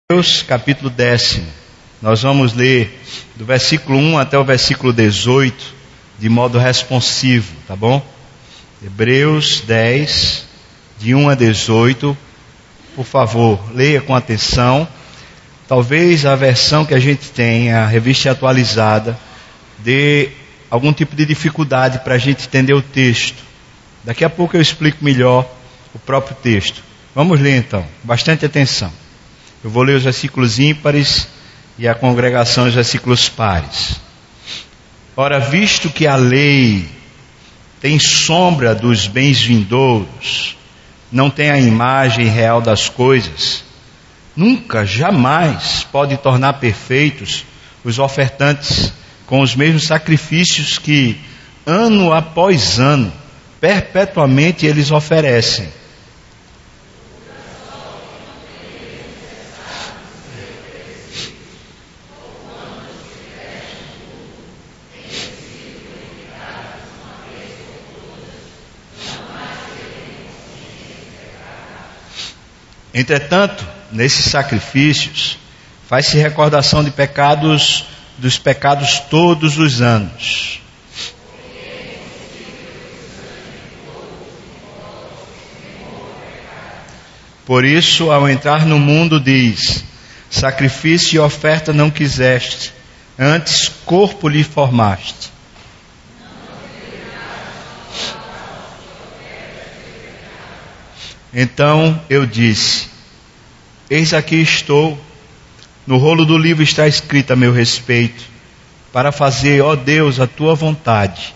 Hebreus capítulo 10. Nós vamos ler do versículo 1 até o versículo 18, de modo responsivo, tá bom? Hebreus 10, de 1 a 18. Por favor, leia com atenção. Talvez a versão que a gente tem, a revista atualizada, dê algum tipo de dificuldade para a gente entender o texto. Daqui a pouco eu explico melhor o próprio texto. Vamos ler então, bastante atenção. Eu vou ler os versículos ímpares e a congregação os versículos pares. Ora, visto que a lei tem sombra dos bens vindouros, não tem a imagem real das coisas, nunca, jamais pode tornar perfeitos os ofertantes com os mesmos sacrifícios que, ano após ano, perpetuamente eles oferecem. Entretanto, nesses sacrifícios, faz-se recordação de pecados, dos pecados todos os anos. Por isso, ao entrar no mundo, diz: sacrifício e oferta não quiseste, antes corpo lhe formaste. Então eu disse: eis aqui estou, no rolo do livro está escrito a meu respeito, para fazer, ó Deus, a tua vontade.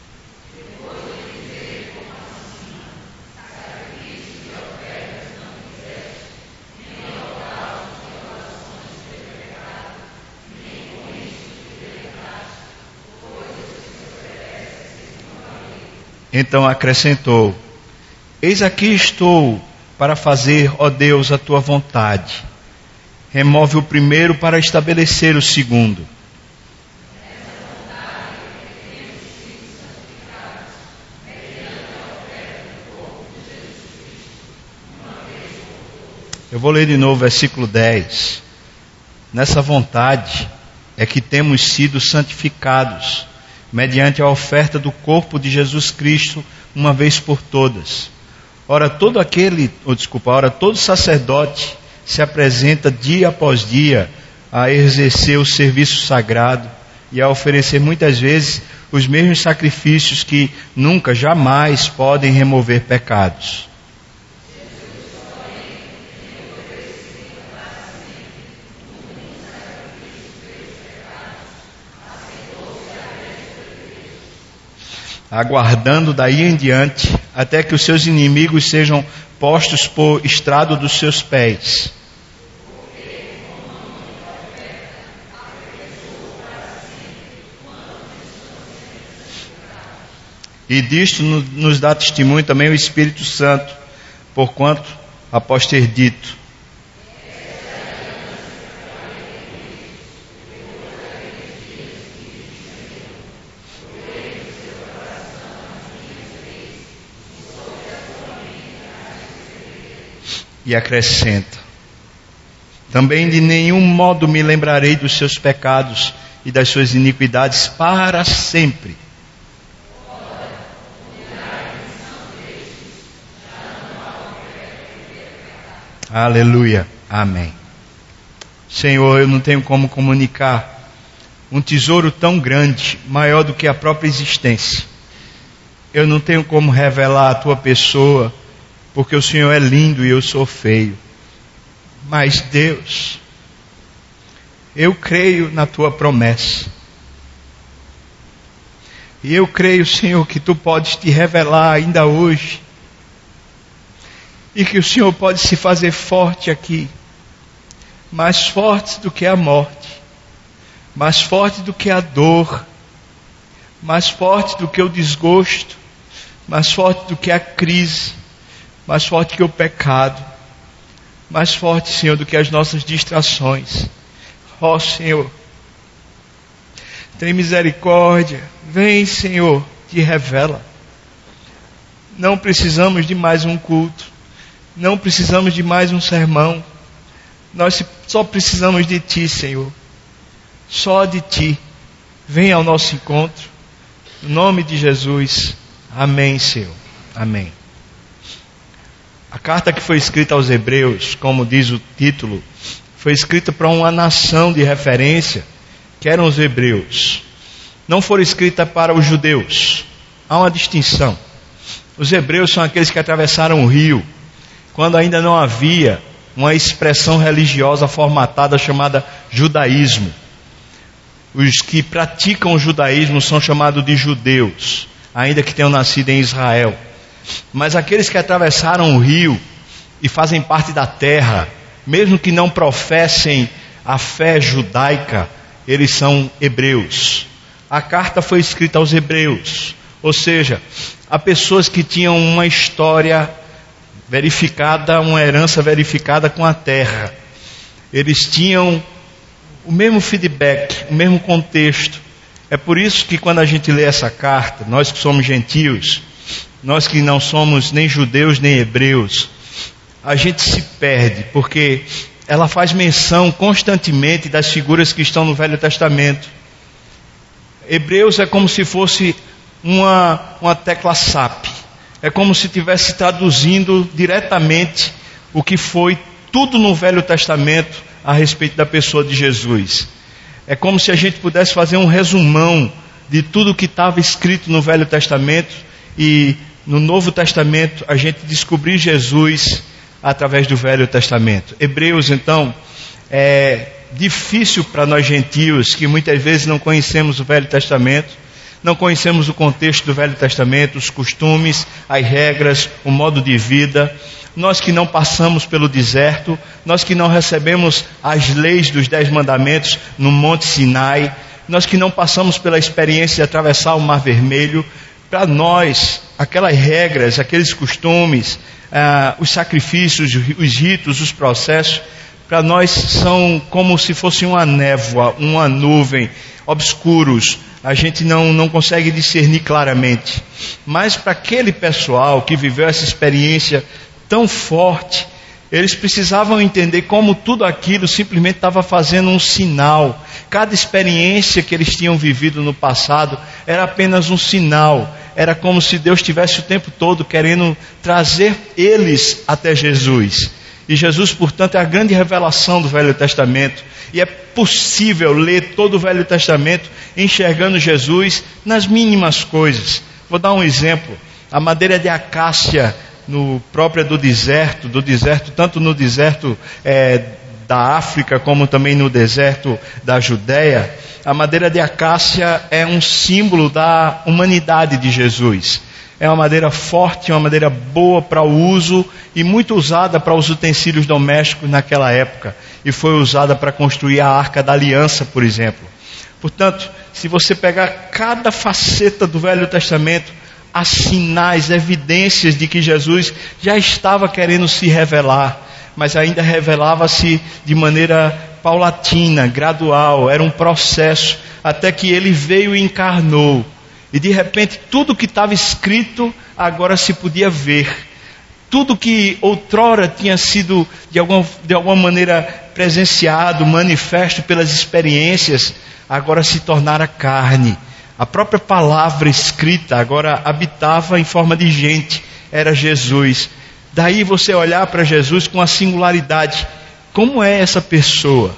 Então acrescentou: eis aqui estou para fazer, ó Deus, a tua vontade. Remove o primeiro para estabelecer o segundo. Eu vou ler de novo o versículo 10. Nessa vontade é que temos sido santificados, mediante a oferta do corpo de Jesus Cristo, uma vez por todas. Ora, todo sacerdote se apresenta dia após dia a exercer o serviço sagrado e a oferecer muitas vezes os mesmos sacrifícios que nunca, jamais podem remover pecados. Aguardando daí em diante, até que os seus inimigos sejam postos por estrado dos seus pés. E disto nos dá testemunho também o Espírito Santo, porquanto, após ter dito: e acrescenta: também de nenhum modo me lembrarei dos seus pecados e das suas iniquidades para sempre. Aleluia, amém. Senhor, eu não tenho como comunicar um tesouro tão grande, maior do que a própria existência. Eu não tenho como revelar a tua pessoa, porque o Senhor é lindo e eu sou feio. Mas Deus, eu creio na tua promessa. E eu creio, Senhor, que tu podes te revelar ainda hoje. E que o Senhor pode se fazer forte aqui. Mais forte do que a morte. Mais forte do que a dor. Mais forte do que o desgosto. Mais forte do que a crise. Mais forte que o pecado, mais forte, Senhor, do que as nossas distrações. Ó Senhor, tem misericórdia, vem, Senhor, te revela. Não precisamos de mais um culto, não precisamos de mais um sermão, Nós só precisamos de Ti, Senhor. Só de Ti. Venha ao nosso encontro. Em nome de Jesus. Amém, Senhor. Amém. A carta que foi escrita aos Hebreus, como diz o título, foi escrita para uma nação de referência, que eram os hebreus. Não foi escrita para os judeus. Há uma distinção. Os hebreus são aqueles que atravessaram o rio, quando ainda não havia uma expressão religiosa formatada chamada judaísmo. Os que praticam o judaísmo são chamados de judeus, ainda que tenham nascido em Israel. Mas aqueles que atravessaram o rio e fazem parte da terra, mesmo que não professem a fé judaica, eles são hebreus. A carta foi escrita aos hebreus, ou seja, a pessoas que tinham uma história verificada, uma herança verificada com a terra. Eles tinham o mesmo feedback, o mesmo contexto. É por isso que quando a gente lê essa carta, nós que somos gentios, nós que não somos nem judeus nem hebreus, a gente se perde, porque ela faz menção constantemente das figuras que estão no Velho Testamento. Hebreus é como se fosse uma tecla SAP. É como se estivesse traduzindo diretamente o que foi tudo no Velho Testamento a respeito da pessoa de Jesus. É como se a gente pudesse fazer um resumão de tudo que estava escrito no Velho Testamento e no Novo Testamento a gente descobrir Jesus através do Velho Testamento. Hebreus, então, é difícil para nós gentios que muitas vezes não conhecemos o Velho Testamento, não conhecemos o contexto do Velho Testamento, os costumes, as regras, o modo de vida. Nós que não passamos pelo deserto, nós que não recebemos as leis dos 10 mandamentos no Monte Sinai, nós que não passamos pela experiência de atravessar o Mar Vermelho, para nós, aquelas regras, aqueles costumes, os sacrifícios, os ritos, os processos, para nós são como se fosse uma névoa, uma nuvem, obscuros. A gente não consegue discernir claramente. Mas para aquele pessoal que viveu essa experiência tão forte, eles precisavam entender como tudo aquilo simplesmente estava fazendo um sinal. Cada experiência que eles tinham vivido no passado era apenas um sinal. Era como se Deus estivesse o tempo todo querendo trazer eles até Jesus. E Jesus, portanto, é a grande revelação do Velho Testamento. E é possível ler todo o Velho Testamento enxergando Jesus nas mínimas coisas. Vou dar um exemplo. A madeira de acácia própria do deserto, tanto no deserto da África como também no deserto da Judéia, a madeira de acácia é um símbolo da humanidade de Jesus. É uma madeira forte, uma madeira boa para o uso e muito usada para os utensílios domésticos naquela época. E foi usada para construir a Arca da Aliança, por exemplo. Portanto, se você pegar cada faceta do Velho Testamento, há sinais, evidências de que Jesus já estava querendo se revelar, mas ainda revelava-se de maneira paulatina, gradual, era um processo, até que ele veio e encarnou. E de repente tudo que estava escrito agora se podia ver. Tudo que outrora tinha sido de alguma maneira presenciado, manifesto pelas experiências, agora se tornara carne. A própria palavra escrita agora habitava em forma de gente, era Jesus. Daí você olhar para Jesus com a singularidade. Como é essa pessoa?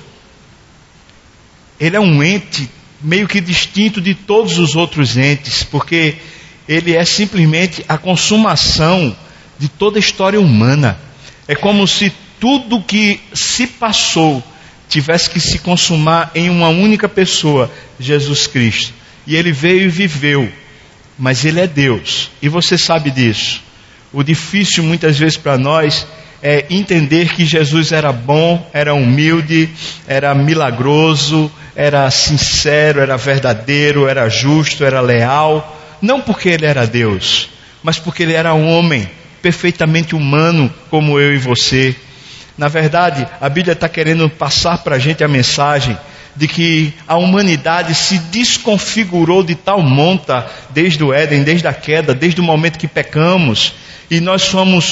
Ele é um ente meio que distinto de todos os outros entes, porque ele é simplesmente a consumação de toda a história humana. É como se tudo que se passou tivesse que se consumar em uma única pessoa, Jesus Cristo. E ele veio e viveu, mas ele é Deus, e você sabe disso. O difícil muitas vezes para nós é entender que Jesus era bom, era humilde, era milagroso, era sincero, era verdadeiro, era justo, era leal. Não porque ele era Deus, mas porque ele era um homem perfeitamente humano como eu e você. Na verdade, a Bíblia está querendo passar para a gente a mensagem de que a humanidade se desconfigurou de tal monta desde o Éden, desde a queda, desde o momento que pecamos, e nós somos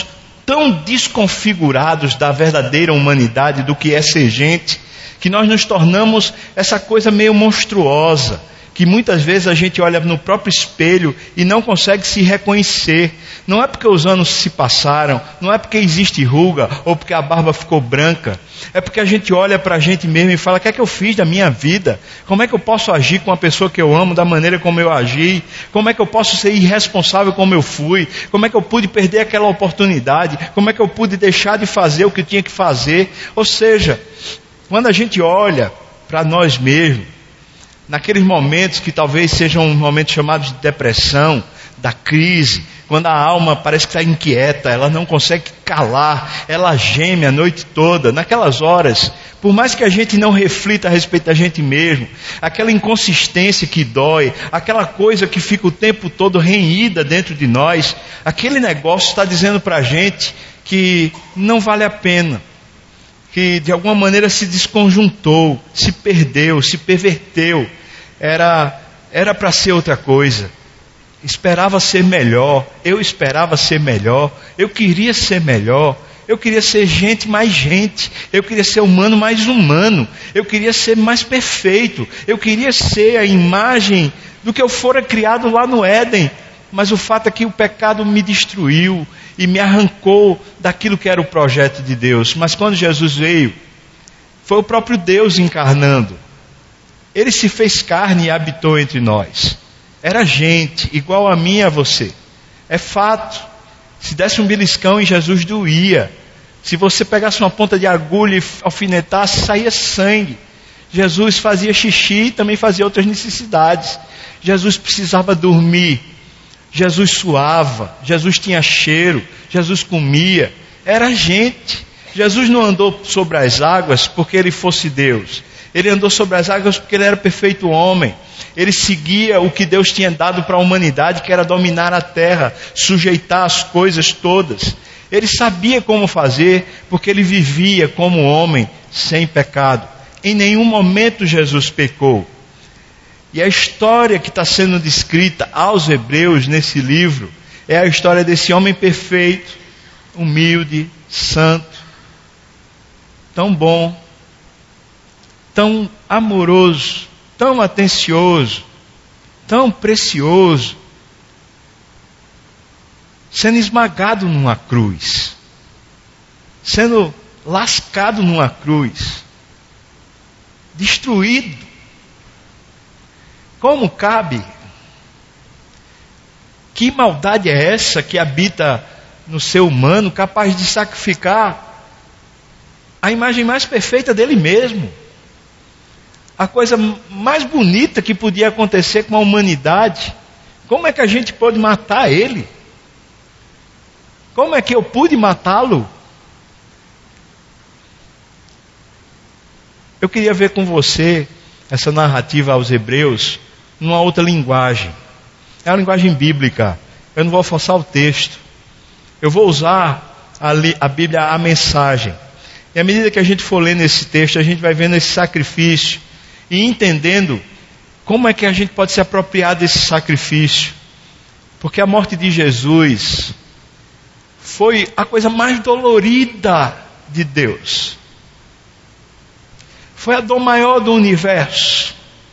tão desconfigurados da verdadeira humanidade, do que é ser gente, que nós nos tornamos essa coisa meio monstruosa, que muitas vezes a gente olha no próprio espelho e não consegue se reconhecer. Não é porque os anos se passaram, não é porque existe ruga ou porque a barba ficou branca. É porque a gente olha para a gente mesmo e fala: o que é que eu fiz da minha vida? Como é que eu posso agir com a pessoa que eu amo da maneira como eu agi? Como é que eu posso ser irresponsável como eu fui? Como é que eu pude perder aquela oportunidade? Como é que eu pude deixar de fazer o que eu tinha que fazer? Ou seja, quando a gente olha para nós mesmos, naqueles momentos que talvez sejam momentos chamados de depressão, da crise, quando a alma parece que está inquieta, ela não consegue calar, ela geme a noite toda, naquelas horas, por mais que a gente não reflita a respeito da gente mesmo, aquela inconsistência que dói, aquela coisa que fica o tempo todo renhida dentro de nós, aquele negócio está dizendo para a gente que não vale a pena, que de alguma maneira se desconjuntou, se perdeu, se perverteu. Era para ser outra coisa. Esperava ser melhor, eu esperava ser melhor, eu queria ser melhor, eu queria ser gente mais gente, eu queria ser humano mais humano, eu queria ser mais perfeito, eu queria ser a imagem do que eu fora criado lá no Éden. Mas o fato é que o pecado me destruiu e me arrancou daquilo que era o projeto de Deus. Mas quando Jesus veio, foi o próprio Deus encarnando. Ele se fez carne e habitou entre nós. Era gente, igual a mim e a você. É fato. Se desse um beliscão em Jesus, doía. Se você pegasse uma ponta de agulha e alfinetasse, saía sangue. Jesus fazia xixi e também fazia outras necessidades. Jesus precisava dormir. Jesus suava, Jesus tinha cheiro, Jesus comia, era gente. Jesus não andou sobre as águas porque ele fosse Deus. Ele andou sobre as águas porque ele era perfeito homem. Ele seguia o que Deus tinha dado para a humanidade, que era dominar a terra, sujeitar as coisas todas. Ele sabia como fazer porque ele vivia como homem sem pecado. Em nenhum momento Jesus pecou. E a história que está sendo descrita aos hebreus nesse livro é a história desse homem perfeito, humilde, santo, tão bom, tão amoroso, tão atencioso, tão precioso, sendo esmagado numa cruz, sendo lascado numa cruz, destruído. Como cabe? Que maldade é essa que habita no ser humano, capaz de sacrificar a imagem mais perfeita dele mesmo? A coisa mais bonita que podia acontecer com a humanidade. Como é que a gente pode matar ele? Como é que eu pude matá-lo? Eu queria ver com você essa narrativa aos hebreus numa outra linguagem. É uma linguagem bíblica. Eu não vou forçar o texto. Eu vou usar a Bíblia, a mensagem. E à medida que a gente for lendo esse texto, a gente vai vendo esse sacrifício e entendendo como é que a gente pode se apropriar desse sacrifício. Porque a morte de Jesus foi a coisa mais dolorida de Deus. Foi a dor maior do universo.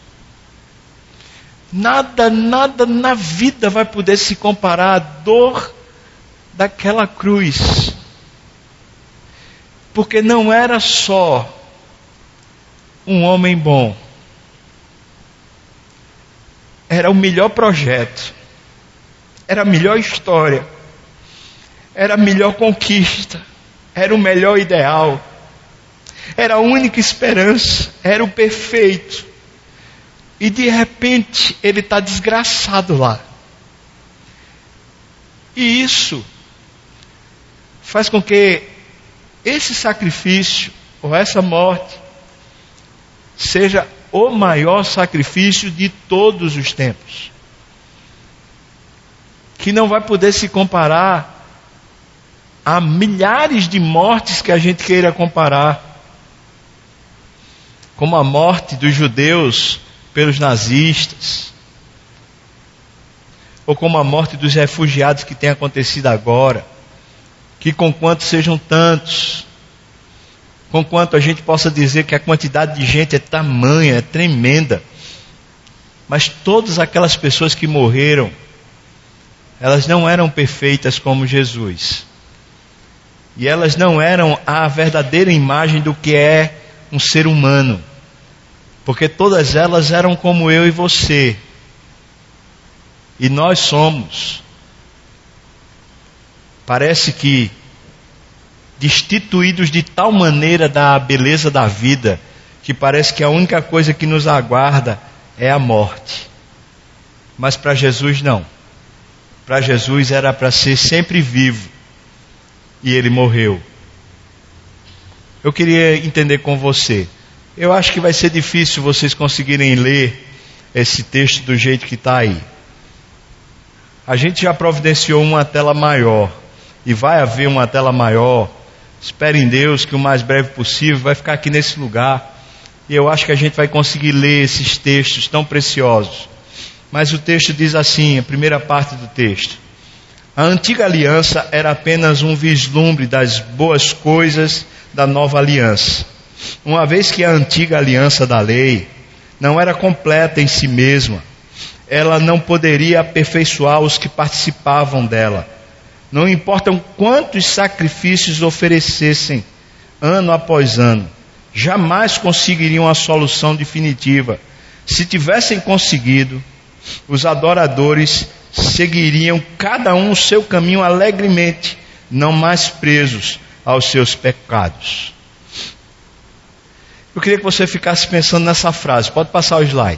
Nada na vida vai poder se comparar à dor daquela cruz. Porque não era só um homem bom. Era o melhor projeto. Era a melhor história. Era a melhor conquista. Era o melhor ideal. Era a única esperança. Era o perfeito. E de repente ele está desgraçado lá. E isso faz com que esse sacrifício, ou essa morte, seja o maior sacrifício de todos os tempos. Que não vai poder se comparar a milhares de mortes que a gente queira comparar. Como a morte dos judeus pelos nazistas, ou como a morte dos refugiados que tem acontecido agora, que conquanto sejam tantos, conquanto a gente possa dizer que a quantidade de gente é tamanha, é tremenda, mas todas aquelas pessoas que morreram, elas não eram perfeitas como Jesus. E elas não eram a verdadeira imagem do que é um ser humano. Porque todas elas eram como eu e você. E nós somos. Parece que destituídos de tal maneira da beleza da vida, que parece que a única coisa que nos aguarda é a morte. Mas para Jesus não. Para Jesus era para ser sempre vivo. E ele morreu. Eu queria entender com você. Eu acho que vai ser difícil vocês conseguirem ler esse texto do jeito que está aí. A gente já providenciou uma tela maior. E vai haver uma tela maior. Espere em Deus que o mais breve possível vai ficar aqui nesse lugar. E eu acho que a gente vai conseguir ler esses textos tão preciosos. Mas o texto diz assim, a primeira parte do texto: a antiga aliança era apenas um vislumbre das boas coisas da nova aliança. Uma vez que a antiga aliança da lei não era completa em si mesma, ela não poderia aperfeiçoar os que participavam dela. Não importam quantos sacrifícios oferecessem, ano após ano, jamais conseguiriam a solução definitiva. Se tivessem conseguido, os adoradores seguiriam cada um o seu caminho alegremente, não mais presos aos seus pecados. Eu queria que você ficasse pensando nessa frase. Pode passar o slide.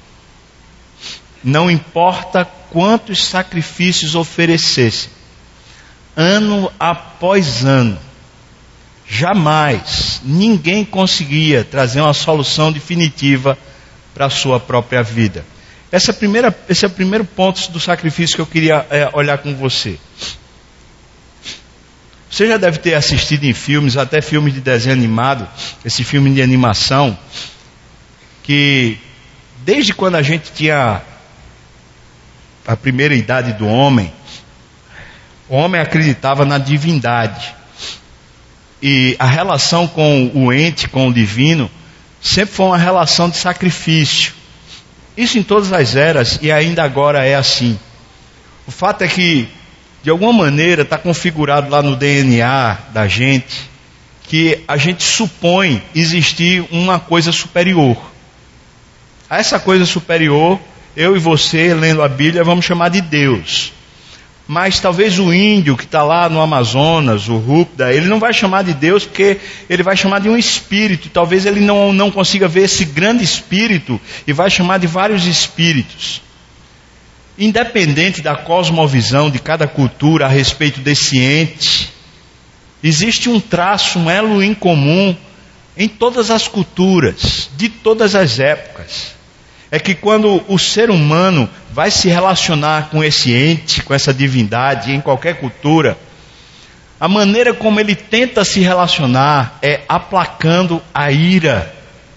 Não importa quantos sacrifícios oferecessem, ano após ano, jamais ninguém conseguia trazer uma solução definitiva para a sua própria vida. Esse é o primeiro ponto do sacrifício que eu queria olhar com você. Você já deve ter assistido em filmes, até filmes de desenho animado, esse filme de animação, que desde quando a gente tinha a primeira idade do homem, o homem acreditava na divindade. E a relação com o ente, com o divino, sempre foi uma relação de sacrifício. Isso em todas as eras e ainda agora é assim. O fato é que, de alguma maneira, está configurado lá no DNA da gente, que a gente supõe existir uma coisa superior. A essa coisa superior, eu e você, lendo a Bíblia, vamos chamar de Deus. Mas talvez o índio que está lá no Amazonas, o Rúpida, ele não vai chamar de Deus porque ele vai chamar de um espírito. Talvez ele não consiga ver esse grande espírito e vai chamar de vários espíritos. Independente da cosmovisão de cada cultura a respeito desse ente, existe um traço, um elo em comum em todas as culturas, de todas as épocas. É que quando o ser humano vai se relacionar com esse ente, com essa divindade, em qualquer cultura, a maneira como ele tenta se relacionar é aplacando a ira.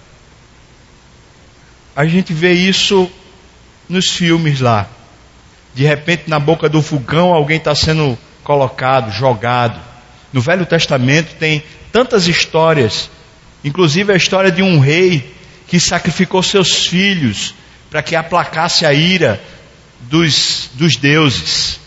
A gente vê isso nos filmes lá. De repente, na boca do fogão, alguém está sendo colocado, jogado. No Velho Testamento tem tantas histórias, inclusive a história de um rei que sacrificou seus filhos para que aplacasse a ira dos deuses.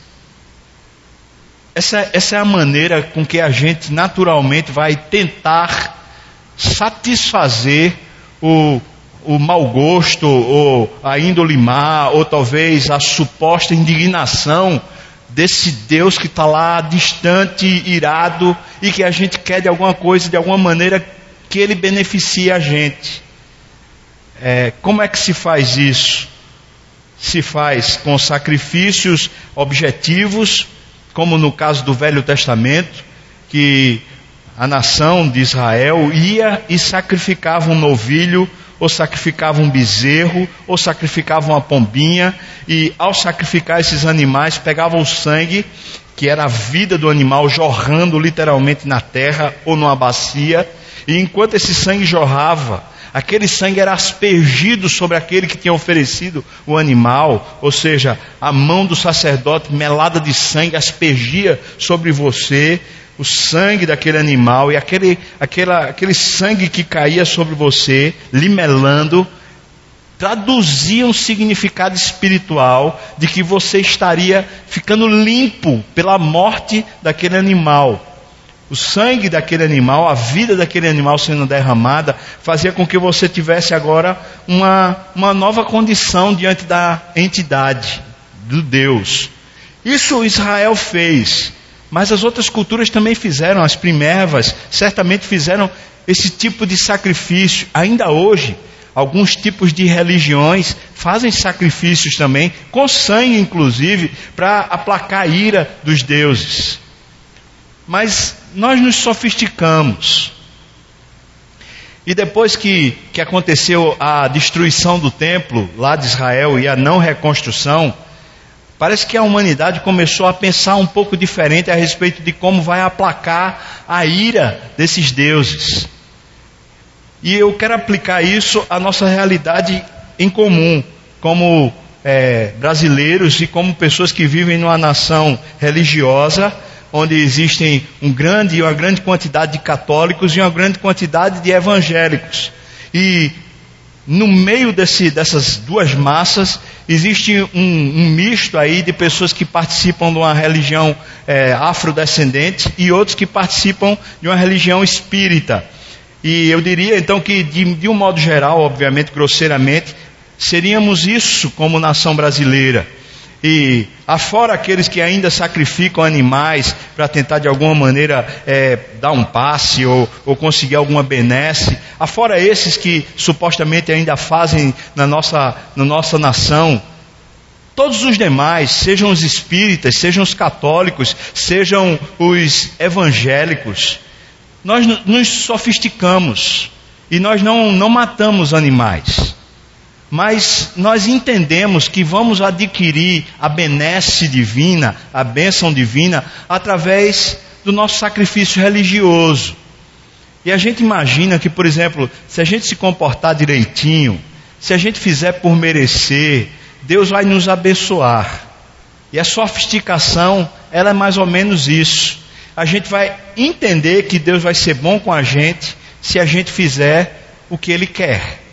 Essa é a maneira com que a gente naturalmente vai tentar satisfazer o mau gosto, ou a índole má, ou talvez a suposta indignação desse Deus que está lá distante, irado, e que a gente quer de alguma coisa, de alguma maneira, que ele beneficie a gente. Como é que se faz isso? Se faz com sacrifícios objetivos, como no caso do Velho Testamento, que a nação de Israel ia e sacrificava um novilho, ou sacrificava um bezerro, ou sacrificava uma pombinha, e ao sacrificar esses animais, pegavam o sangue, que era a vida do animal, jorrando literalmente na terra ou numa bacia, e enquanto esse sangue jorrava, aquele sangue era aspergido sobre aquele que tinha oferecido o animal, ou seja, a mão do sacerdote melada de sangue aspergia sobre você, o sangue daquele animal e aquele sangue que caía sobre você, lhe melando, traduzia um significado espiritual de que você estaria ficando limpo pela morte daquele animal. O sangue daquele animal, a vida daquele animal sendo derramada, fazia com que você tivesse agora uma nova condição diante da entidade, do Deus. Isso Israel fez, mas as outras culturas também fizeram, as primevas certamente fizeram esse tipo de sacrifício. Ainda hoje, alguns tipos de religiões fazem sacrifícios também, com sangue inclusive, para aplacar a ira dos deuses. Mas nós nos sofisticamos. E depois que aconteceu a destruição do templo lá de Israel e a não reconstrução, parece que a humanidade começou a pensar um pouco diferente a respeito de como vai aplacar a ira desses deuses. E eu quero aplicar isso à nossa realidade em comum, como brasileiros e como pessoas que vivem numa nação religiosa, onde existem uma grande quantidade de católicos e uma grande quantidade de evangélicos. E no meio dessas duas massas, existe um misto aí de pessoas que participam de uma religião afrodescendente e outros que participam de uma religião espírita. E eu diria então que de um modo geral, obviamente grosseiramente, seríamos isso como nação brasileira. E afora aqueles que ainda sacrificam animais para tentar de alguma maneira dar um passe ou conseguir alguma benesse, afora esses que supostamente ainda fazem na nossa nação, todos os demais, sejam os espíritas, sejam os católicos, sejam os evangélicos, nós nos sofisticamos e nós não matamos animais. Mas nós entendemos que vamos adquirir a benesse divina, a bênção divina, através do nosso sacrifício religioso. E a gente imagina que, por exemplo, se a gente se comportar direitinho, se a gente fizer por merecer, Deus vai nos abençoar. E a sofisticação, ela é mais ou menos isso. A gente vai entender que Deus vai ser bom com a gente se a gente fizer o que Ele quer.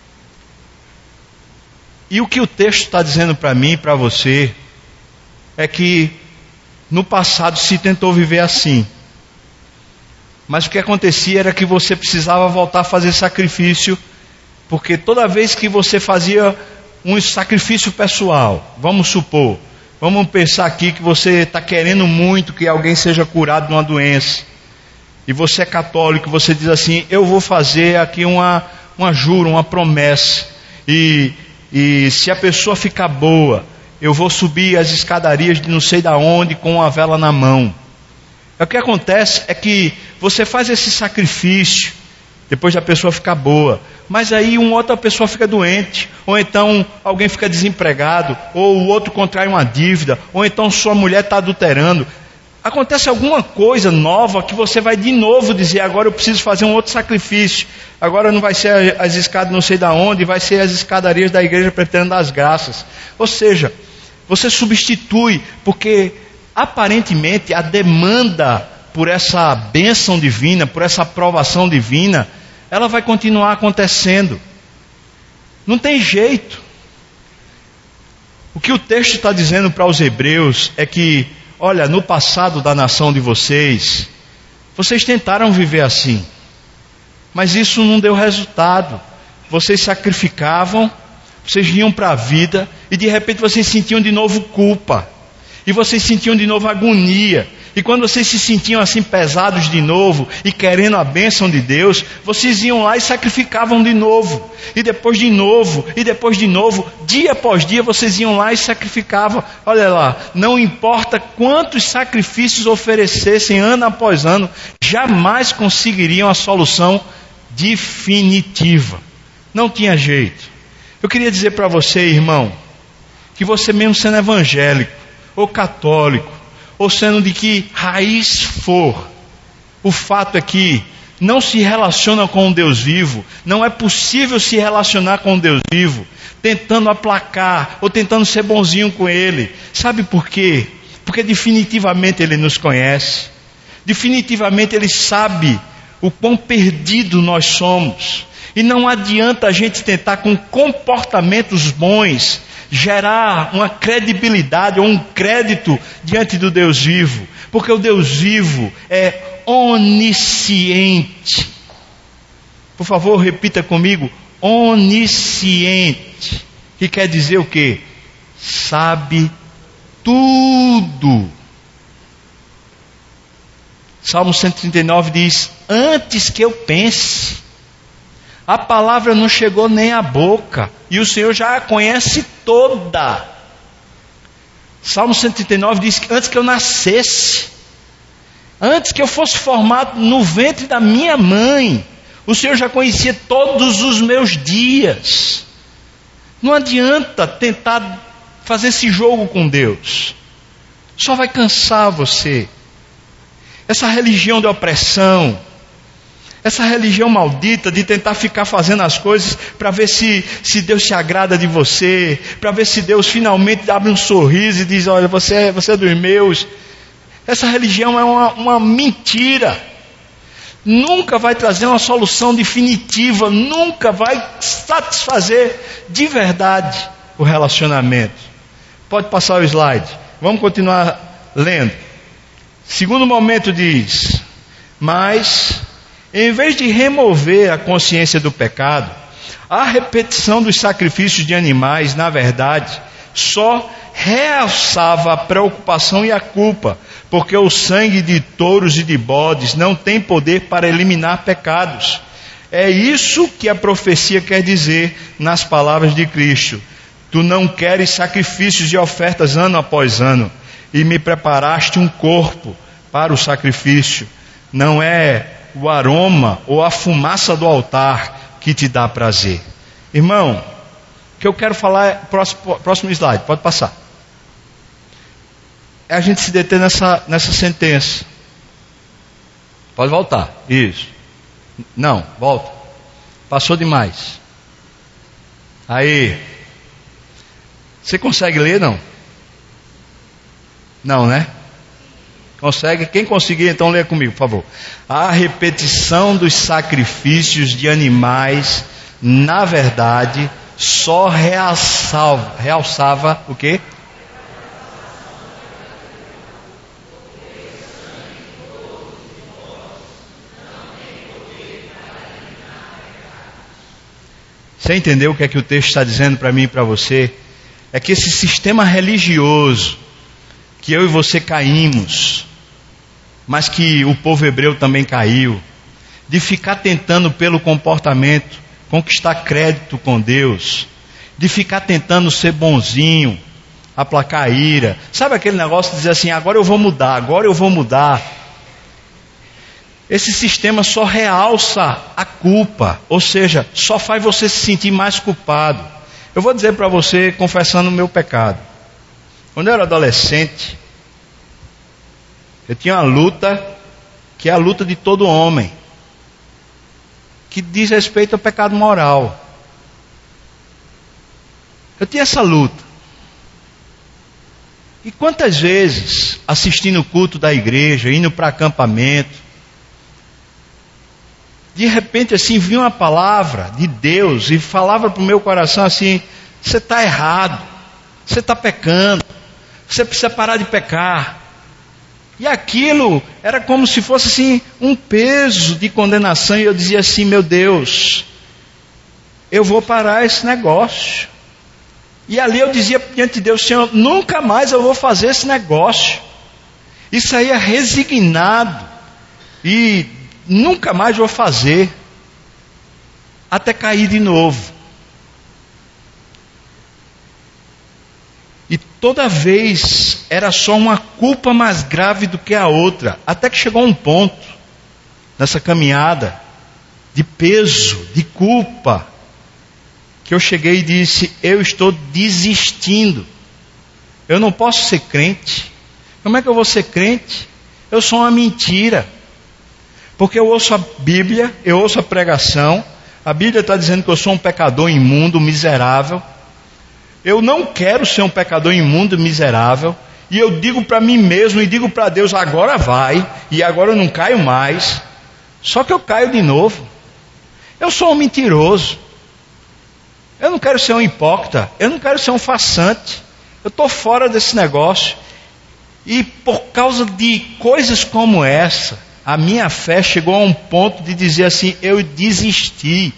E o que o texto está dizendo para mim e para você é que no passado se tentou viver assim. Mas o que acontecia era que você precisava voltar a fazer sacrifício, porque toda vez que você fazia um sacrifício pessoal, vamos pensar aqui que você está querendo muito que alguém seja curado de uma doença, e você é católico, você diz assim: eu vou fazer aqui uma jura, uma promessa, e se a pessoa ficar boa, eu vou subir as escadarias de não sei da onde com uma vela na mão. O que acontece é que você faz esse sacrifício depois da pessoa ficar boa, mas aí uma outra pessoa fica doente, ou então alguém fica desempregado, ou o outro contrai uma dívida, ou então sua mulher está adulterando. Acontece alguma coisa nova que você vai de novo dizer: agora eu preciso fazer um outro sacrifício. Agora não vai ser as escadas não sei da onde, vai ser as escadarias da Igreja Presbiteriana das Graças. Ou seja, você substitui, porque aparentemente a demanda por essa bênção divina, por essa aprovação divina, ela vai continuar acontecendo. Não tem jeito. O que o texto está dizendo para os hebreus é que, olha, no passado da nação de vocês tentaram viver assim, mas isso não deu resultado. Vocês sacrificavam, vocês vinham para a vida, e de repente vocês sentiam de novo culpa, e vocês sentiam de novo agonia, e quando vocês se sentiam assim pesados de novo, e querendo a bênção de Deus, vocês iam lá e sacrificavam de novo, e depois de novo, e depois de novo, dia após dia vocês iam lá e sacrificavam. Olha lá, não importa quantos sacrifícios oferecessem ano após ano, jamais conseguiriam a solução definitiva. Não tinha jeito. Eu queria dizer para você, irmão, que você mesmo sendo evangélico, ou católico, ou sendo de que raiz for, o fato é que não se relaciona com o Deus vivo. Não é possível se relacionar com o Deus vivo tentando aplacar ou tentando ser bonzinho com Ele. Sabe por quê? Porque definitivamente Ele nos conhece. Definitivamente Ele sabe o quão perdido nós somos. E não adianta a gente tentar com comportamentos bons gerar uma credibilidade ou um crédito diante do Deus vivo. Porque o Deus vivo é onisciente. Por favor, repita comigo. Onisciente. Que quer dizer o quê? Sabe tudo. Salmo 139 diz: antes que eu pense, a palavra não chegou nem à boca, e o Senhor já a conhece toda. Salmo 139 diz que antes que eu nascesse, antes que eu fosse formado no ventre da minha mãe, o Senhor já conhecia todos os meus dias. Não adianta tentar fazer esse jogo com Deus. Só vai cansar você. Essa religião de opressão, essa religião maldita de tentar ficar fazendo as coisas para ver se Deus se agrada de você, para ver se Deus finalmente abre um sorriso e diz: olha, você é dos meus. Essa religião é uma mentira. Nunca vai trazer uma solução definitiva, nunca vai satisfazer de verdade o relacionamento. Pode passar o slide. Vamos continuar lendo. Segundo momento diz: mas, em vez de remover a consciência do pecado, a repetição dos sacrifícios de animais, na verdade, só realçava a preocupação e a culpa, porque o sangue de touros e de bodes não tem poder para eliminar pecados. É isso que a profecia quer dizer nas palavras de Cristo: tu não queres sacrifícios e ofertas ano após ano, e me preparaste um corpo para o sacrifício. Não é o aroma ou a fumaça do altar que te dá prazer. Irmão, o que eu quero falar é, próximo slide, pode passar. É a gente se deter nessa sentença. Pode voltar, isso. Não, volta. Passou demais. Aí. Você consegue ler, não? Não, né? Consegue? Quem conseguir, então lê comigo, por favor. A repetição dos sacrifícios de animais, na verdade, só realçava o quê? Você entendeu o que é que o texto está dizendo para mim e para você? É que esse sistema religioso que eu e você caímos, mas que o povo hebreu também caiu, de ficar tentando pelo comportamento conquistar crédito com Deus, de ficar tentando ser bonzinho, aplacar a ira. Sabe aquele negócio de dizer assim: agora eu vou mudar, agora eu vou mudar. Esse sistema só realça a culpa, ou seja, só faz você se sentir mais culpado. Eu vou dizer para você, confessando o meu pecado. Quando eu era adolescente, eu tinha uma luta, que é a luta de todo homem, que diz respeito ao pecado moral. Eu tinha essa luta. E quantas vezes, assistindo o culto da igreja, indo para acampamento, de repente assim, vinha uma palavra de Deus e falava para o meu coração assim: você está errado, você está pecando, você precisa parar de pecar. E aquilo era como se fosse assim, um peso de condenação, e eu dizia assim: meu Deus, eu vou parar esse negócio. E ali eu dizia diante de Deus: Senhor, nunca mais eu vou fazer esse negócio. E saía resignado, e nunca mais vou fazer, até cair de novo. E toda vez era só uma culpa mais grave do que a outra, até que chegou um ponto nessa caminhada de peso, de culpa, que eu cheguei e disse: eu estou desistindo, eu não posso ser crente. Como é que eu vou ser crente? Eu sou uma mentira. Porque eu ouço a Bíblia, eu ouço a pregação, a Bíblia está dizendo que eu sou um pecador imundo, miserável. Eu não quero ser um pecador imundo, miserável, e eu digo para mim mesmo e digo para Deus, agora vai, e agora eu não caio mais, só que eu caio de novo. Eu sou um mentiroso, eu não quero ser um hipócrita, eu não quero ser um farsante, eu estou fora desse negócio. E por causa de coisas como essa, a minha fé chegou a um ponto de dizer assim, eu desisti.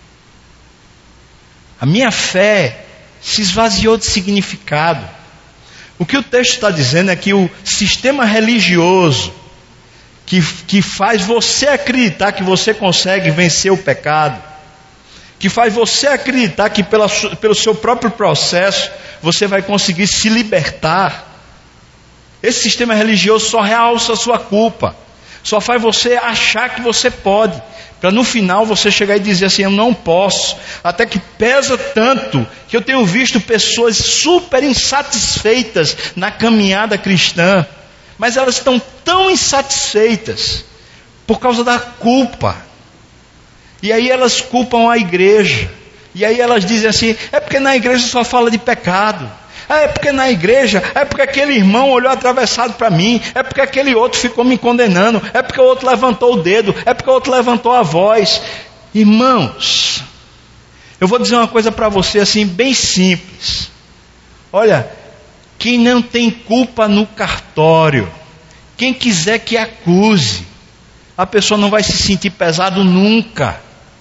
A minha fé se esvaziou de significado. O que o texto está dizendo é que o sistema religioso que faz você acreditar que você consegue vencer o pecado, que faz você acreditar que pelo seu próprio processo você vai conseguir se libertar, esse sistema religioso só realça a sua culpa, só faz você achar que você pode, para no final você chegar e dizer assim, eu não posso, até que pesa tanto, que eu tenho visto pessoas super insatisfeitas na caminhada cristã, mas elas estão tão insatisfeitas, por causa da culpa, e aí elas culpam a igreja, e aí elas dizem assim, é porque na igreja só fala de pecado, é porque na igreja, é porque aquele irmão olhou atravessado para mim, é porque aquele outro ficou me condenando, é porque o outro levantou o dedo, é porque o outro levantou a voz. Irmãos, eu vou dizer uma coisa para você assim, bem simples. Olha, quem não tem culpa no cartório, quem quiser que acuse, a pessoa não vai se sentir pesado nunca.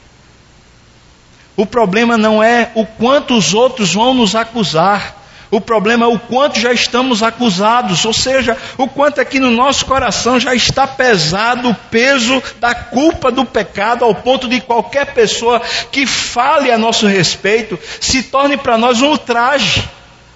O problema não é o quanto os outros vão nos acusar, o problema é o quanto já estamos acusados, ou seja, o quanto aqui no nosso coração já está pesado o peso da culpa do pecado, ao ponto de qualquer pessoa que fale a nosso respeito se torne para nós um ultraje.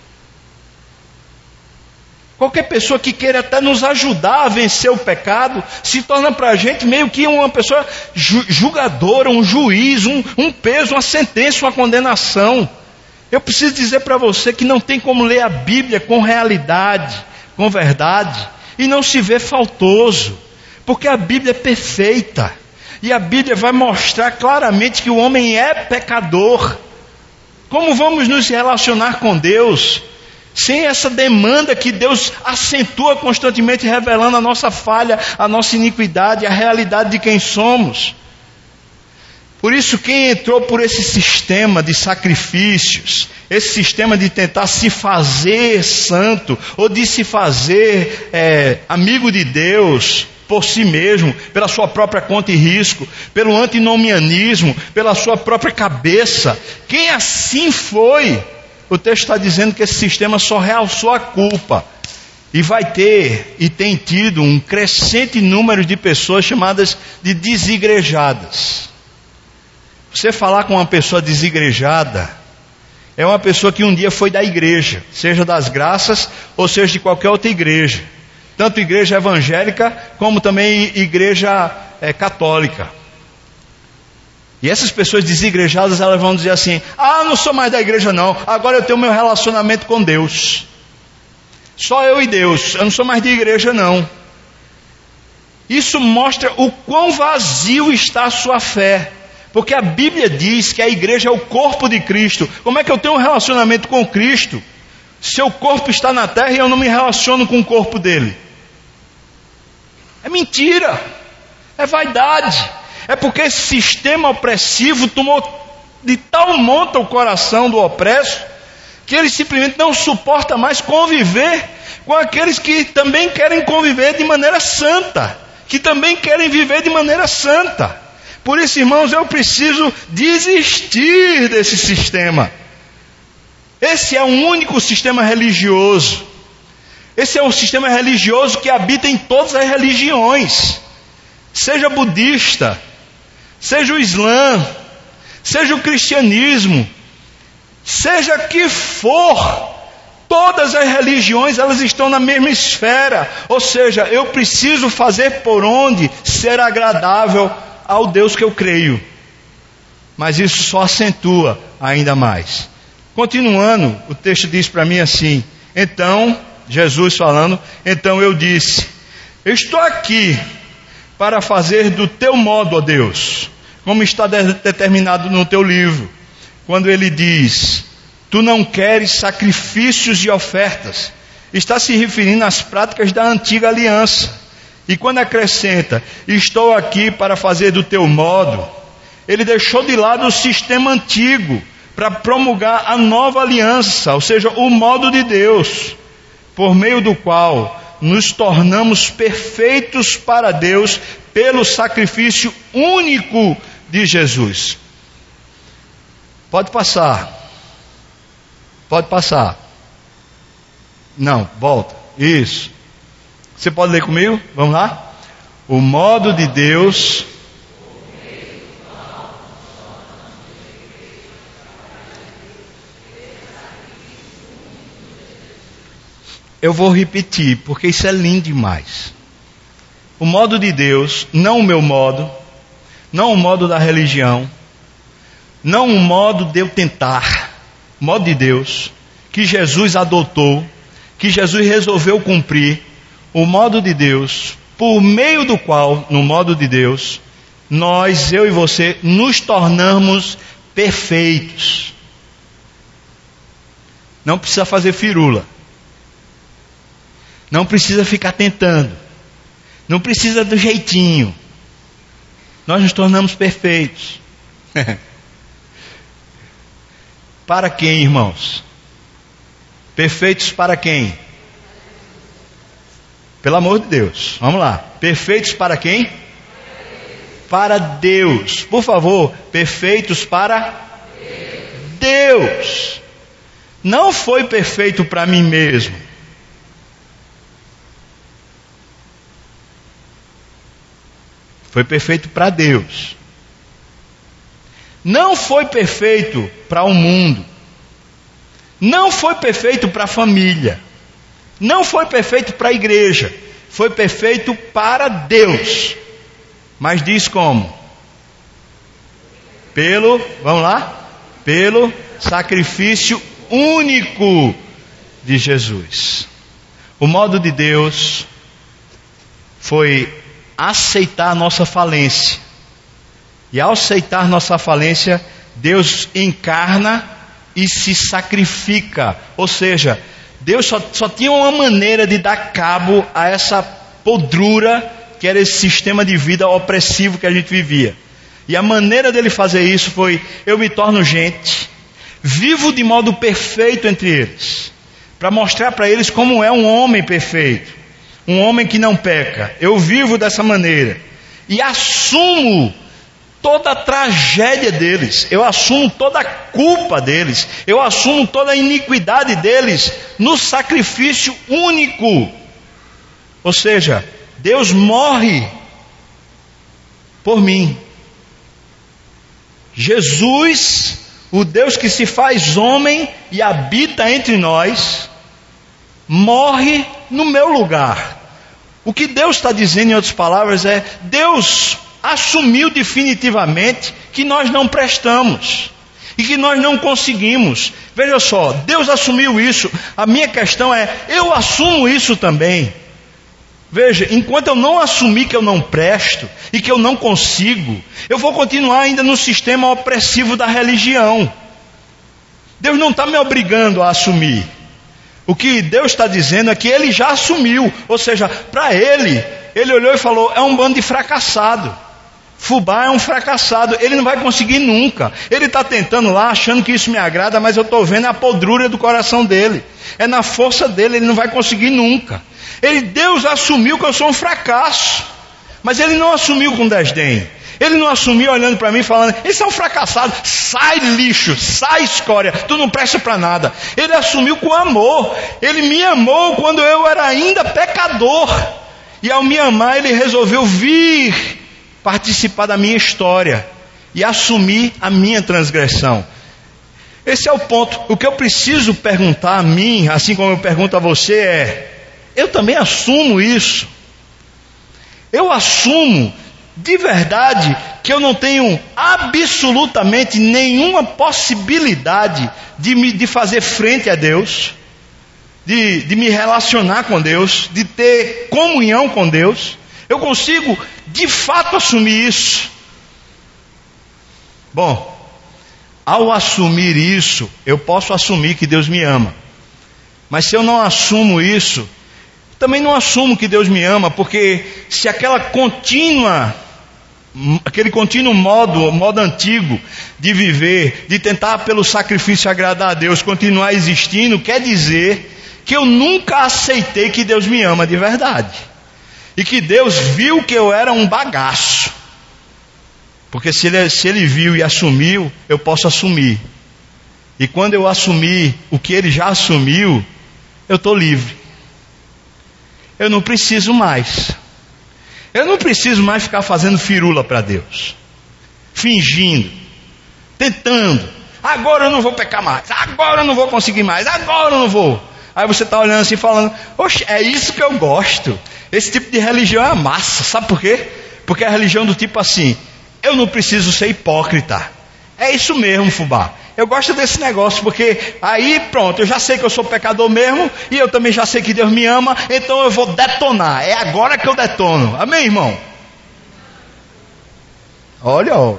Qualquer pessoa que queira até nos ajudar a vencer o pecado, se torna para a gente meio que uma pessoa julgadora, um juiz, um peso, uma sentença, uma condenação. Eu preciso dizer para você que não tem como ler a Bíblia com realidade, com verdade, e não se ver faltoso, porque a Bíblia é perfeita, e a Bíblia vai mostrar claramente que o homem é pecador. Como vamos nos relacionar com Deus sem essa demanda que Deus acentua constantemente, revelando a nossa falha, a nossa iniquidade, a realidade de quem somos? Por isso, quem entrou por esse sistema de sacrifícios, esse sistema de tentar se fazer santo, ou de se fazer amigo de Deus por si mesmo, pela sua própria conta e risco, pelo antinomianismo, pela sua própria cabeça, quem assim foi, o texto está dizendo que esse sistema só realçou a culpa. E vai ter, e tem tido, um crescente número de pessoas chamadas de desigrejadas. Você falar com uma pessoa desigrejada é uma pessoa que um dia foi da igreja, seja das graças ou seja de qualquer outra igreja, tanto igreja evangélica como também igreja católica. E essas pessoas desigrejadas, elas vão dizer assim, não sou mais da igreja não, agora eu tenho meu relacionamento com Deus, só eu e Deus, eu não sou mais de igreja não. Isso mostra o quão vazio está a sua fé, porque a Bíblia diz que a igreja é o corpo de Cristo. Como é que eu tenho um relacionamento com Cristo? Seu corpo está na terra e eu não me relaciono com o corpo dele. É mentira, é vaidade. É porque esse sistema opressivo tomou de tal monta o coração do opresso, que ele simplesmente não suporta mais conviver com aqueles que também querem conviver de maneira santa, que também querem viver de maneira santa. Por isso, irmãos, eu preciso desistir desse sistema. Esse é um único sistema religioso. Esse é um sistema religioso que habita em todas as religiões. Seja budista, seja o Islã, seja o cristianismo, seja que for, todas as religiões, elas estão na mesma esfera. Ou seja, eu preciso fazer por onde ser agradável ao Deus que eu creio. Mas isso só acentua ainda mais. Continuando, o texto diz para mim assim, então, Jesus falando, então eu disse, eu estou aqui para fazer do teu modo, ó Deus, como está determinado no teu livro, quando ele diz, tu não queres sacrifícios e ofertas, está se referindo às práticas da antiga aliança. E quando acrescenta, estou aqui para fazer do teu modo, ele deixou de lado o sistema antigo para promulgar a nova aliança, ou seja, o modo de Deus, por meio do qual nos tornamos perfeitos para Deus pelo sacrifício único de Jesus. Pode passar. Pode passar. Não, volta. Isso. Você pode ler comigo? Vamos lá? O modo de Deus. Eu vou repetir, porque isso é lindo demais. O modo de Deus, não o meu modo, não o modo da religião, não o modo de eu tentar, o modo de Deus, que Jesus adotou, que Jesus resolveu cumprir, o modo de Deus, por meio do qual, no modo de Deus, nós, eu e você, nos tornamos perfeitos. Não precisa fazer firula. Não precisa ficar tentando. Não precisa do jeitinho. Nós nos tornamos perfeitos. Para quem, irmãos? Perfeitos para quem? Pelo amor de Deus. Vamos lá. Perfeitos para quem? Para Deus. Por favor, perfeitos para Deus. Não foi perfeito para mim mesmo. Foi perfeito para Deus. Não foi perfeito para o mundo. Não foi perfeito para a família. Não foi perfeito para a igreja. Foi perfeito para Deus. Mas diz como? Vamos lá? Pelo sacrifício único de Jesus. O modo de Deus foi aceitar a nossa falência. E ao aceitar nossa falência, Deus encarna e se sacrifica. Ou seja, Deus só tinha uma maneira de dar cabo a essa podrura que era esse sistema de vida opressivo que a gente vivia. E a maneira dele fazer isso foi: eu me torno gente, vivo de modo perfeito entre eles, para mostrar para eles como é um homem perfeito. Um homem que não peca. Eu vivo dessa maneira. E assumo toda a tragédia deles. Eu assumo toda a culpa deles. Eu assumo toda a iniquidade deles no sacrifício único. Ou seja, Deus morre por mim. Jesus, o Deus que se faz homem e habita entre nós, morre no meu lugar. O que Deus está dizendo, em outras palavras, é: Deus assumiu definitivamente que nós não prestamos e que nós não conseguimos. Veja só, Deus assumiu isso. A minha questão é: eu assumo isso também. Veja, enquanto eu não assumir que eu não presto e que eu não consigo, eu vou continuar ainda no sistema opressivo da religião. Deus não está me obrigando a assumir. O que Deus está dizendo é que Ele já assumiu. Ou seja, para Ele olhou e falou: é um bando de fracassado. Fubá é um fracassado, ele não vai conseguir nunca. Ele está tentando lá, achando que isso me agrada, mas eu estou vendo a podrura do coração dele. É na força dele, ele não vai conseguir nunca. Deus assumiu que eu sou um fracasso, mas Ele não assumiu com desdém. Ele não assumiu olhando para mim falando: esse é um fracassado, sai lixo, sai escória, tu não presta para nada. Ele assumiu com amor. Ele me amou quando eu era ainda pecador, e ao me amar Ele resolveu vir participar da minha história e assumir a minha transgressão. Esse é o ponto. O que eu preciso perguntar a mim, assim como eu pergunto a você, é: eu também assumo isso? Eu assumo de verdade que eu não tenho absolutamente nenhuma possibilidade de fazer frente a Deus, de me relacionar com Deus, de ter comunhão com Deus? Eu consigo de fato assumir isso? Bom, ao assumir isso, eu posso assumir que Deus me ama. Mas se eu não assumo isso, também não assumo que Deus me ama, porque se aquele contínuo modo antigo de viver, de tentar pelo sacrifício agradar a Deus, continuar existindo, quer dizer que eu nunca aceitei que Deus me ama de verdade. E que Deus viu que eu era um bagaço. Porque se ele viu e assumiu, eu posso assumir. E quando eu assumir o que Ele já assumiu, eu estou livre. Eu não preciso mais. Eu não preciso mais ficar fazendo firula para Deus. Fingindo. Tentando. Agora eu não vou pecar mais. Agora eu não vou conseguir mais. Agora eu não vou. Aí você está olhando assim falando, oxe, é isso que eu gosto. Esse tipo de religião é massa. Sabe por quê? Porque é a religião do tipo assim, eu não preciso ser hipócrita. É isso mesmo, fubá. Eu gosto desse negócio, porque aí pronto, eu já sei que eu sou pecador mesmo, e eu também já sei que Deus me ama, então eu vou detonar. É agora que eu detono. Amém, irmão? Olha, ó.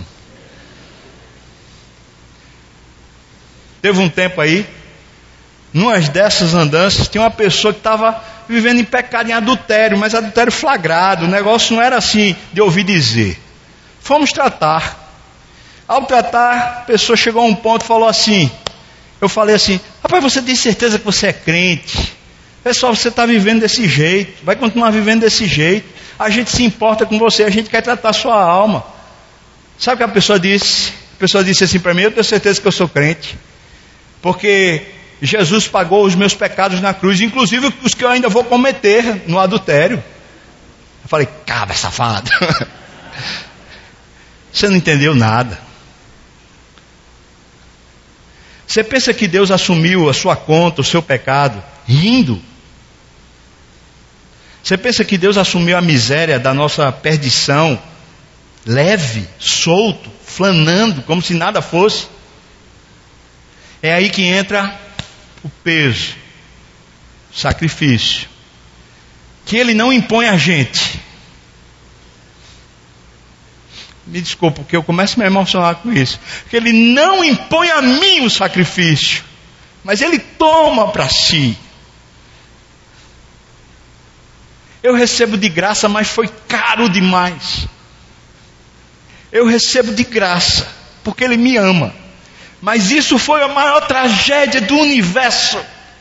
Teve um tempo aí, numa dessas andanças, tinha uma pessoa que estava vivendo em pecado, em adultério, mas adultério flagrado. O negócio não era assim de ouvir dizer. Fomos tratar. Ao tratar, a pessoa chegou a um ponto e falou assim, eu falei assim, rapaz, você tem certeza que você é crente? Pessoal, você está vivendo desse jeito, vai continuar vivendo desse jeito, a gente se importa com você, a gente quer tratar a sua alma. Sabe o que a pessoa disse? A pessoa disse assim para mim, eu tenho certeza que eu sou crente, porque Jesus pagou os meus pecados na cruz, inclusive os que eu ainda vou cometer no adultério. Eu falei, cabra safado. Você não entendeu nada. Você pensa que Deus assumiu a sua conta, o seu pecado, rindo? Você pensa que Deus assumiu a miséria da nossa perdição, leve, solto, flanando, como se nada fosse? É aí que entra o peso, o sacrifício, que Ele não impõe a gente. Me desculpa, porque eu começo a me emocionar com isso. Porque Ele não impõe a mim o sacrifício, mas Ele toma para si. Eu recebo de graça, mas foi caro demais. Eu recebo de graça, porque Ele me ama. Mas isso foi a maior tragédia do universo.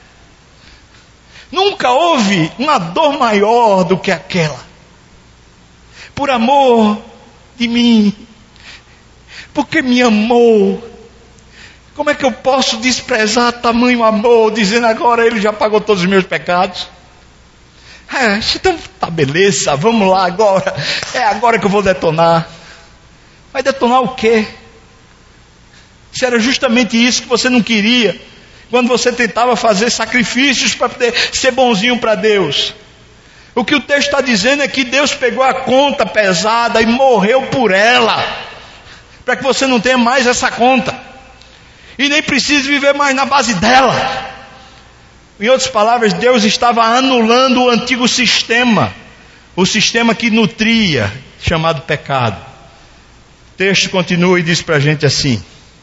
Nunca houve uma dor maior do que aquela. Por amor de mim, porque me amou. Como é que eu posso desprezar tamanho amor, dizendo agora Ele já pagou todos os meus pecados? Então tá beleza, vamos lá agora, é agora que eu vou detonar. Vai detonar o quê? Se era justamente isso que você não queria, quando você tentava fazer sacrifícios para poder ser bonzinho para Deus. O que o texto está dizendo é que Deus pegou a conta pesada e morreu por ela, para que você não tenha mais essa conta, e nem precise viver mais na base dela. Em outras palavras, Deus estava anulando o antigo sistema, o sistema que nutria, chamado pecado. O texto continua e diz para a gente assim,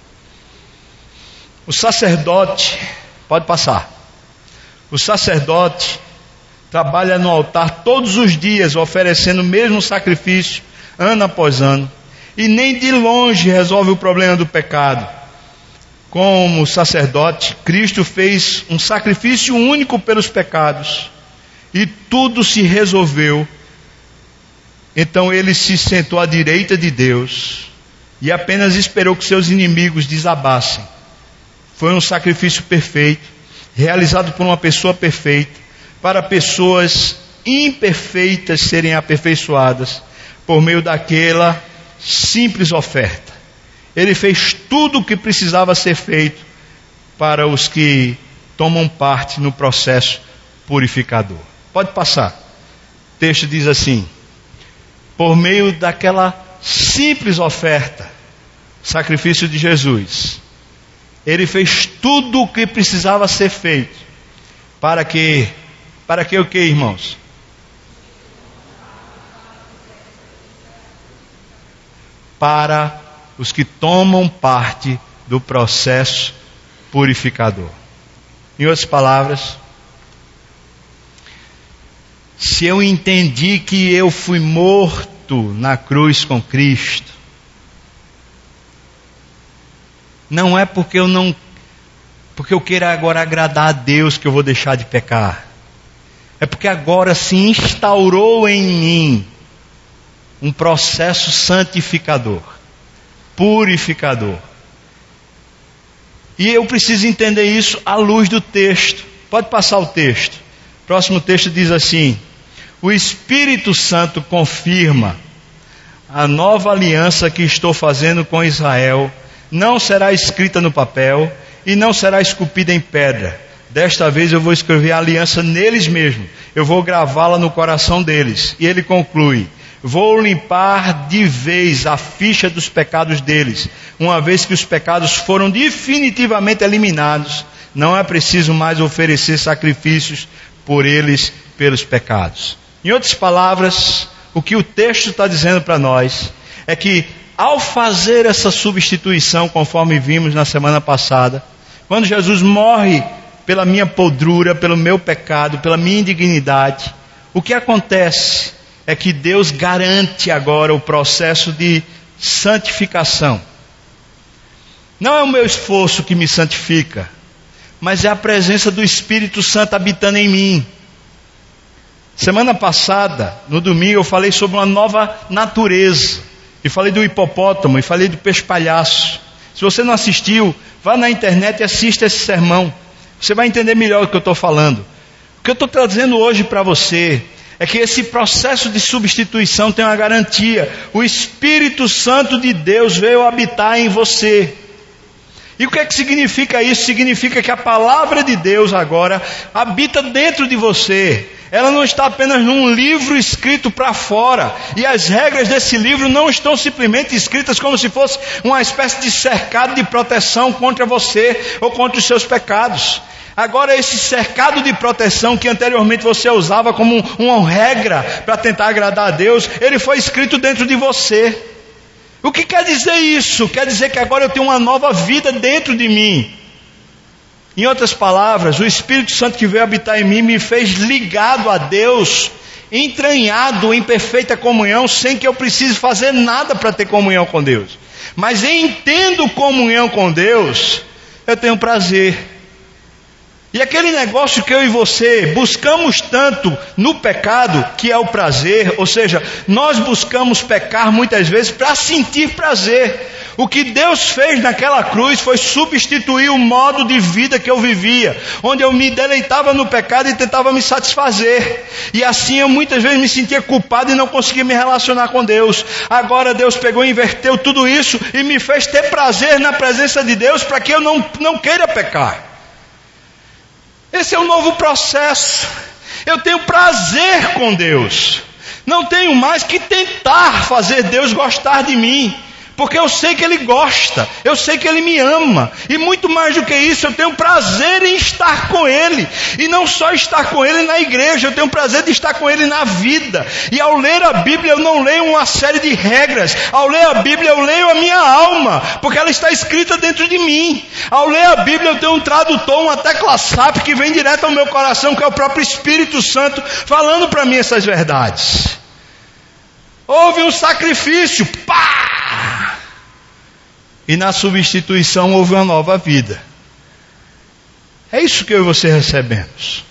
o sacerdote, pode passar, o sacerdote trabalha no altar todos os dias, oferecendo o mesmo sacrifício, ano após ano, e nem de longe resolve o problema do pecado. Como sacerdote, Cristo fez um sacrifício único pelos pecados, e tudo se resolveu. Então Ele se sentou à direita de Deus, e apenas esperou que seus inimigos desabassem. Foi um sacrifício perfeito, realizado por uma pessoa perfeita, para pessoas imperfeitas serem aperfeiçoadas por meio daquela simples oferta. Ele fez tudo o que precisava ser feito para os que tomam parte no processo purificador. Pode passar. O texto diz assim, por meio daquela simples oferta, sacrifício de Jesus, Ele fez tudo o que precisava ser feito para que o que, irmãos? Para os que tomam parte do processo purificador. Em outras palavras, se eu entendi que eu fui morto na cruz com Cristo, não é porque eu queira agora agradar a Deus que eu vou deixar de pecar. É porque agora se instaurou em mim um processo santificador, purificador. E eu preciso entender isso à luz do texto. Pode passar o texto. O próximo texto diz assim: o Espírito Santo confirma a nova aliança que estou fazendo com Israel. Não será escrita no papel e não será esculpida em pedra. Desta vez eu vou escrever a aliança neles mesmos. Eu vou gravá-la no coração deles. E ele conclui: vou limpar de vez a ficha dos pecados deles. Uma vez que os pecados foram definitivamente eliminados, não é preciso mais oferecer sacrifícios por eles pelos pecados. Em outras palavras, o que o texto está dizendo para nós é que ao fazer essa substituição, conforme vimos na semana passada, quando Jesus morre pela minha podrura, pelo meu pecado, pela minha indignidade, o que acontece é que Deus garante agora o processo de santificação. Não é o meu esforço que me santifica, mas é a presença do Espírito Santo habitando em mim. Semana passada, no domingo, eu falei sobre uma nova natureza. E falei do hipopótamo, e falei do peixe-palhaço. Se você não assistiu, vá na internet e assista esse sermão. Você vai entender melhor o que eu estou falando. O que eu estou trazendo hoje para você é que esse processo de substituição tem uma garantia. O Espírito Santo de Deus veio habitar em você. E o que é que significa isso? Significa que a palavra de Deus agora habita dentro de você. Ela não está apenas num livro escrito para fora. E as regras desse livro não estão simplesmente escritas como se fosse uma espécie de cercado de proteção contra você ou contra os seus pecados. Agora esse cercado de proteção que anteriormente você usava como uma regra para tentar agradar a Deus, ele foi escrito dentro de você. O que quer dizer isso? Quer dizer que agora eu tenho uma nova vida dentro de mim. Em outras palavras, o Espírito Santo que veio habitar em mim me fez ligado a Deus, entranhado em perfeita comunhão, sem que eu precise fazer nada para ter comunhão com Deus. Mas em tendo comunhão com Deus, eu tenho prazer. E aquele negócio que eu e você buscamos tanto no pecado, que é o prazer, ou seja, nós buscamos pecar muitas vezes para sentir prazer. O que Deus fez naquela cruz foi substituir o modo de vida que eu vivia, onde eu me deleitava no pecado e tentava me satisfazer. E assim eu muitas vezes me sentia culpado e não conseguia me relacionar com Deus. Agora Deus pegou e inverteu tudo isso e me fez ter prazer na presença de Deus para que eu não queira pecar. Esse é um novo processo. Eu tenho prazer com Deus. Não tenho mais que tentar fazer Deus gostar de mim. Porque eu sei que Ele gosta, eu sei que Ele me ama. E muito mais do que isso, eu tenho prazer em estar com Ele. E não só estar com Ele na igreja, eu tenho prazer de estar com Ele na vida. E ao ler a Bíblia, eu não leio uma série de regras. Ao ler a Bíblia, eu leio a minha alma, porque ela está escrita dentro de mim. Ao ler a Bíblia, eu tenho um tradutor, uma tecla SAP que vem direto ao meu coração, que é o próprio Espírito Santo, falando para mim essas verdades. Houve um sacrifício, pá! E na substituição houve uma nova vida. É isso que eu e você recebemos.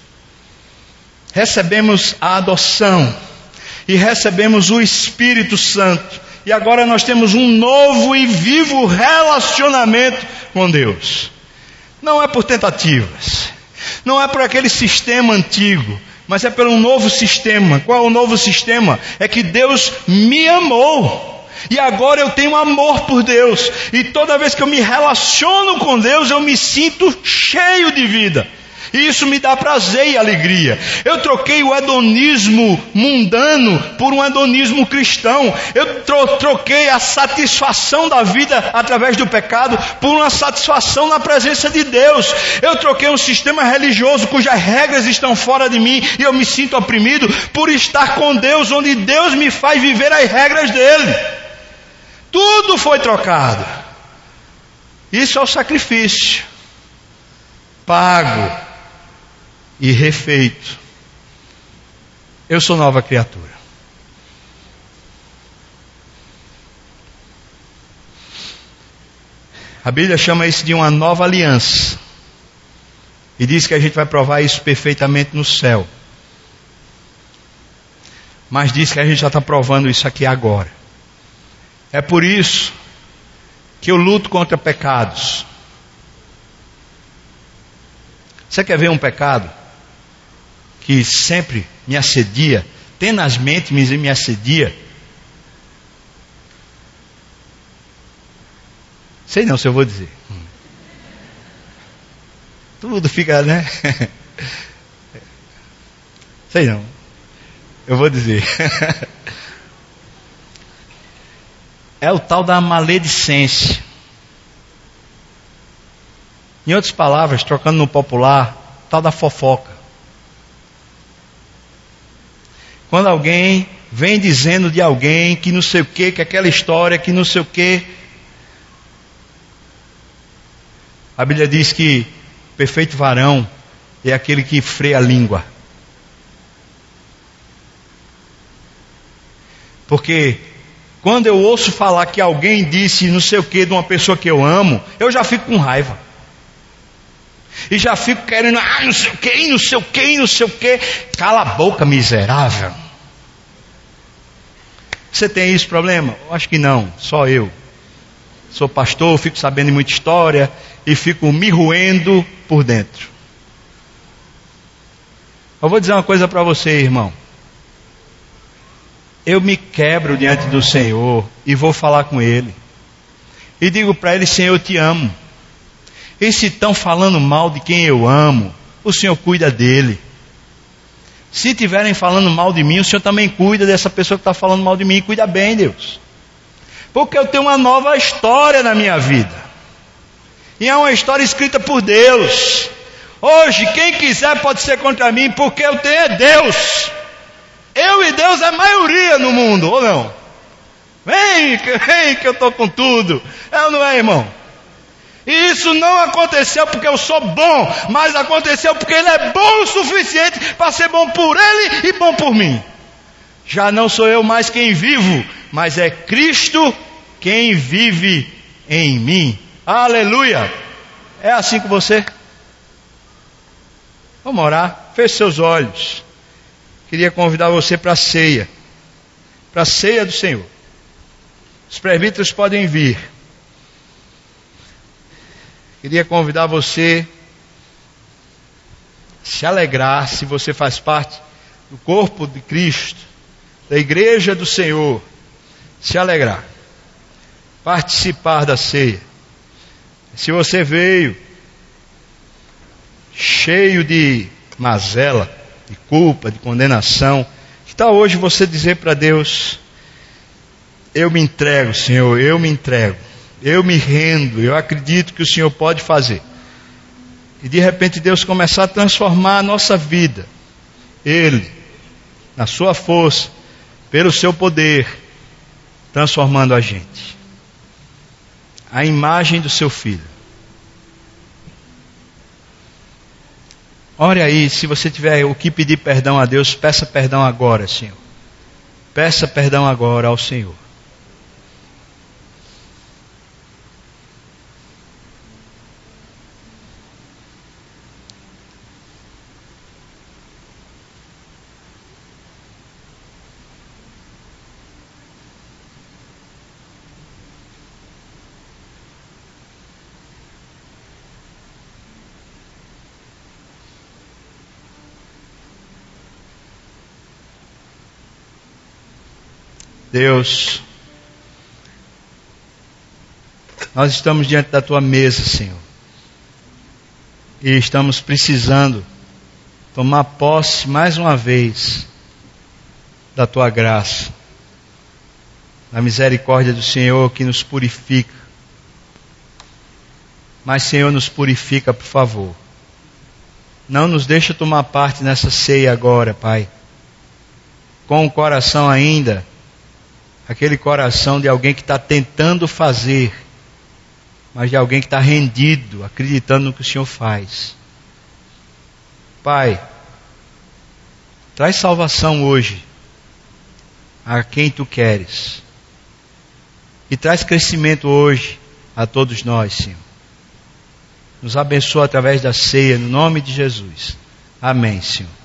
Recebemos a adoção. E recebemos o Espírito Santo. E agora nós temos um novo e vivo relacionamento com Deus. Não é por tentativas. Não é por aquele sistema antigo. Mas é pelo novo sistema. Qual é o novo sistema? É que Deus me amou. E agora eu tenho amor por Deus. E toda vez que eu me relaciono com Deus, eu me sinto cheio de vida. E isso me dá prazer e alegria. Eu troquei o hedonismo mundano por um hedonismo cristão. Eu troquei a satisfação da vida através do pecado por uma satisfação na presença de Deus. Eu troquei um sistema religioso cujas regras estão fora de mim e eu me sinto oprimido por estar com Deus, onde Deus me faz viver as regras dele. Tudo foi trocado. Isso é o sacrifício pago e refeito. Eu sou nova criatura. A Bíblia chama isso de uma nova aliança. E diz que a gente vai provar isso perfeitamente no céu. Mas diz que a gente já está provando isso aqui agora. É por isso que eu luto contra pecados. Você quer ver um pecado que sempre me assedia, tenazmente me assedia? Sei não se eu vou dizer. Tudo fica, né? Sei não. Eu vou dizer. É o tal da maledicência. Em outras palavras, trocando no popular, o tal da fofoca. Quando alguém vem dizendo de alguém que não sei o que, que aquela história, que não sei o que. A Bíblia diz que o perfeito varão é aquele que freia a língua. Porque quando eu ouço falar que alguém disse não sei o que de uma pessoa que eu amo, eu já fico com raiva. E já fico querendo, não sei o que, não sei o que, não sei o que. Cala a boca, miserável. Você tem esse problema? Eu acho que não, só eu. Sou pastor, fico sabendo de muita história e fico me roendo por dentro. Eu vou dizer uma coisa para você, irmão. Eu me quebro diante do Senhor e vou falar com Ele. E digo para Ele, Senhor, eu te amo. E se estão falando mal de quem eu amo, o Senhor cuida dele. Se estiverem falando mal de mim, o Senhor também cuida dessa pessoa que está falando mal de mim. Cuida bem, Deus. Porque eu tenho uma nova história na minha vida. E é uma história escrita por Deus. Hoje, quem quiser pode ser contra mim, porque eu tenho é Deus. Eu e Deus é maioria no mundo, ou não? Vem que eu estou com tudo. É ou não é, irmão? E isso não aconteceu porque eu sou bom, mas aconteceu porque Ele é bom o suficiente para ser bom por Ele e bom por mim. Já não sou eu mais quem vivo, mas é Cristo quem vive em mim. Aleluia! É assim com você? Vamos orar? Feche seus olhos. Queria convidar você para a ceia do Senhor. Os presbíteros podem vir. Queria convidar você a se alegrar, se você faz parte do corpo de Cristo, da igreja do Senhor, se alegrar, participar da ceia. Se você veio cheio de mazela, de culpa, de condenação, que tal hoje você dizer para Deus: eu me entrego, Senhor, eu me entrego, eu me rendo, eu acredito que o Senhor pode fazer. E de repente Deus começar a transformar a nossa vida, Ele, na sua força, pelo seu poder, transformando a gente, a imagem do seu Filho. Ore aí, se você tiver o que pedir perdão a Deus, peça perdão agora, Senhor. Peça perdão agora ao Senhor. Deus, nós estamos diante da Tua mesa, Senhor, e estamos precisando tomar posse mais uma vez da Tua graça, da misericórdia do Senhor que nos purifica. Mas, Senhor, nos purifica, por favor. Não nos deixa tomar parte nessa ceia agora, Pai, com o coração ainda, aquele coração de alguém que está tentando fazer, mas de alguém que está rendido, acreditando no que o Senhor faz. Pai, Traz salvação hoje a quem Tu queres. E traz crescimento hoje a todos nós, Senhor. Nos abençoa através da ceia, no nome de Jesus. Amém, Senhor.